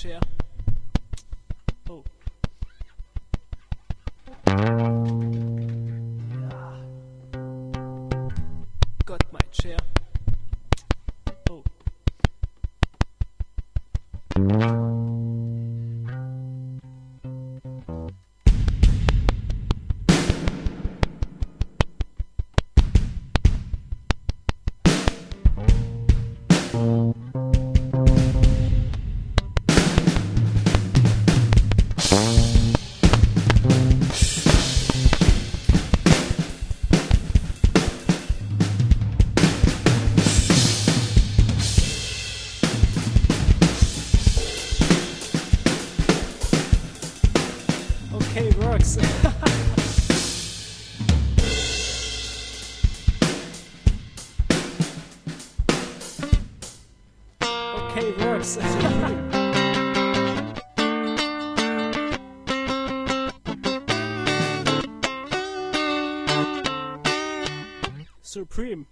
chair. Oh. Ja. Got my chair. Oh. Okay, works. Okay, works. Supreme.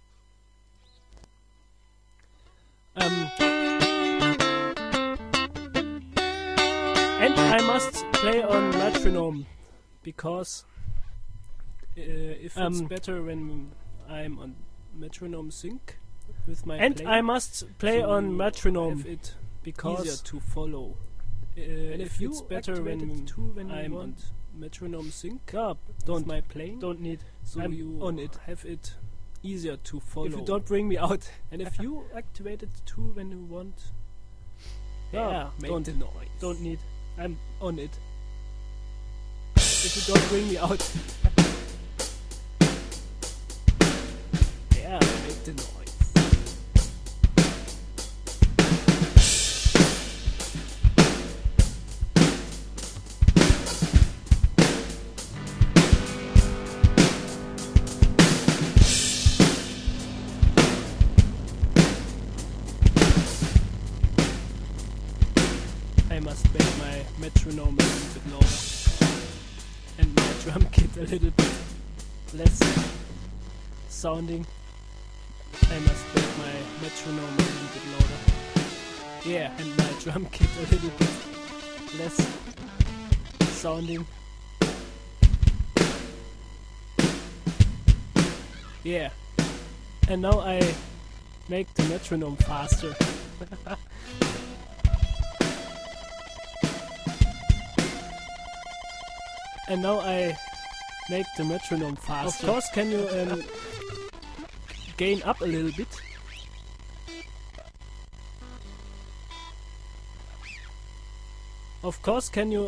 And I must play on metronome because if it's better when I'm on metronome sync with my and playing, I must play on metronome have it because easier to follow. And if it's better when I'm on metronome sync, don't my playing don't need so I'm you on it have it easier to follow. If you don't bring me out, and if you activate it too when you want, don't noise. Don't need. I'm on it. If you don't bring me out, make the noise. I must make my metronome a little bit louder and my drum kit a little bit less sounding. I must make my metronome a little bit louder. Yeah, and my drum kit a little bit less sounding. Yeah, and now I make the metronome faster. And now I make the metronome faster. Of course, can you gain up a little bit? Of course, can you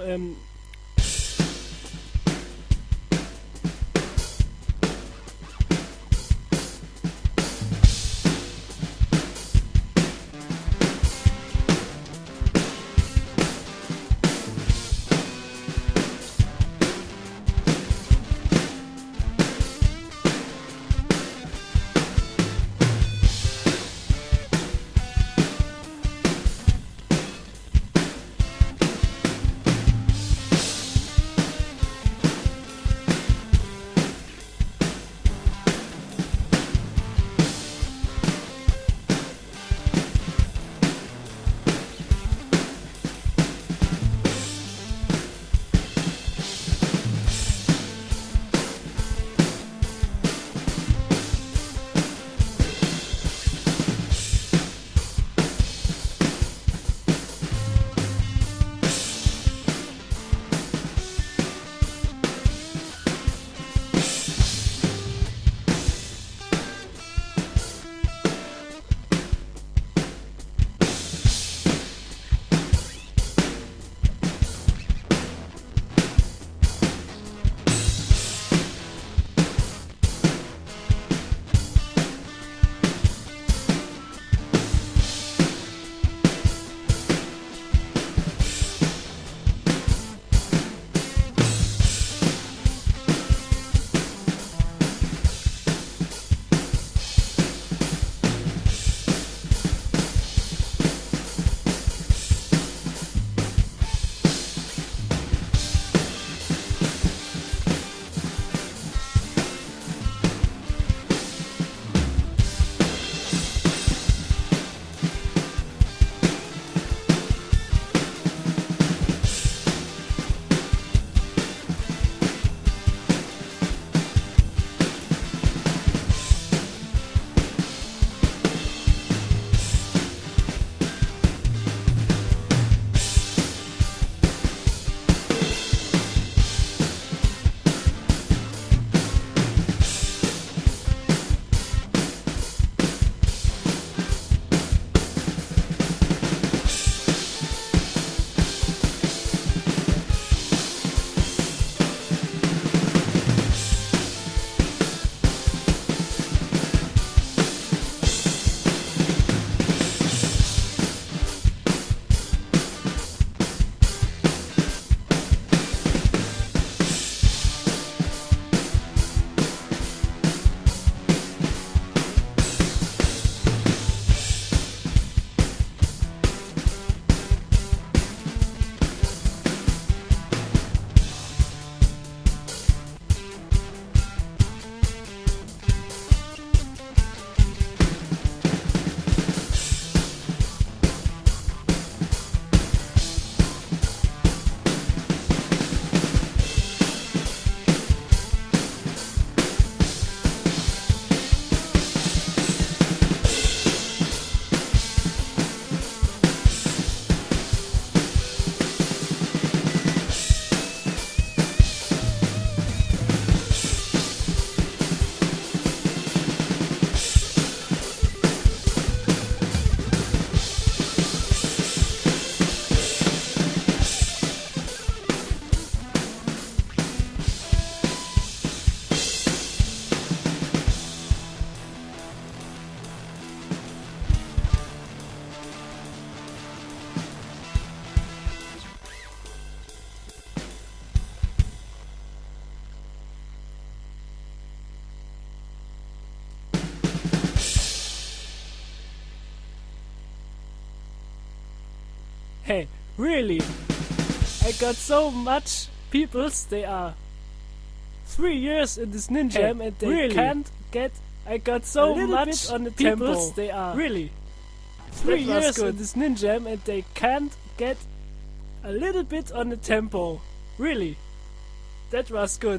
Really. I got so much peoples, they are 3 years in this ninja jam and they really can't get. I got so much on the peoples, they are really 3 years in this ninja jam and they can't get a little bit on the tempo. Really. That was good.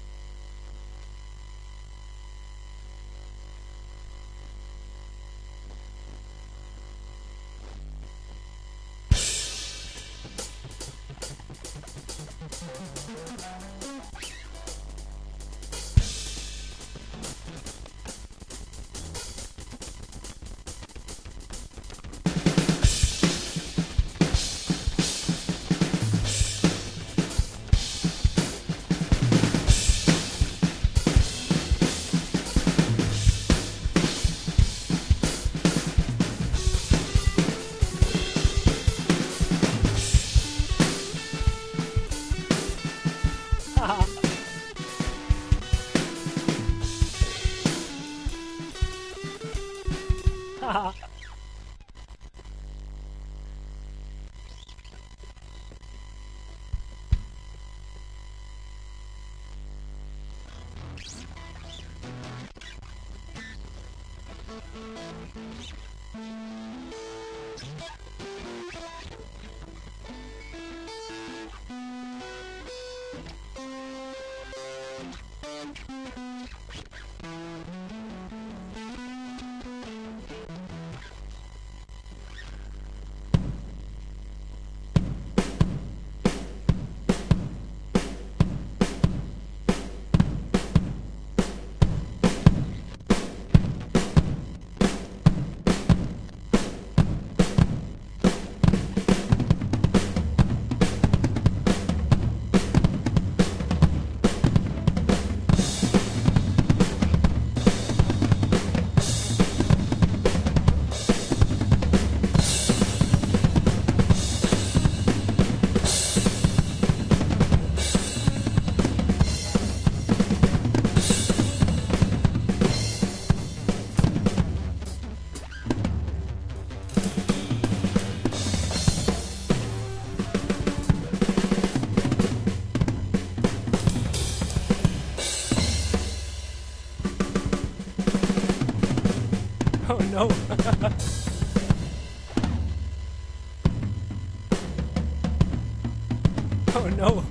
Oh no. Oh no.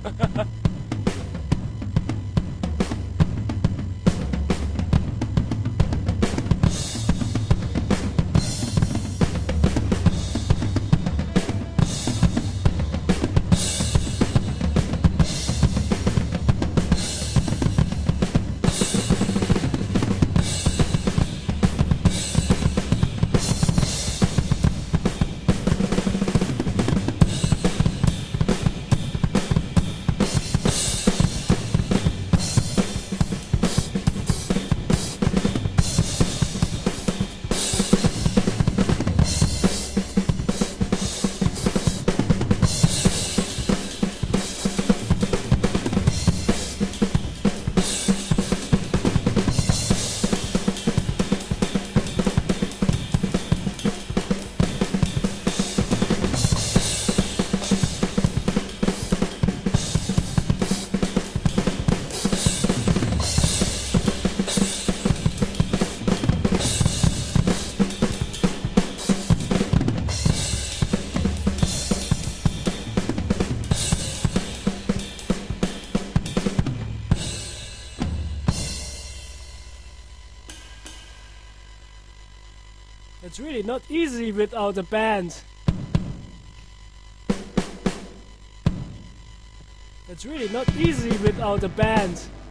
It's really not easy without a band. It's really not easy without a band.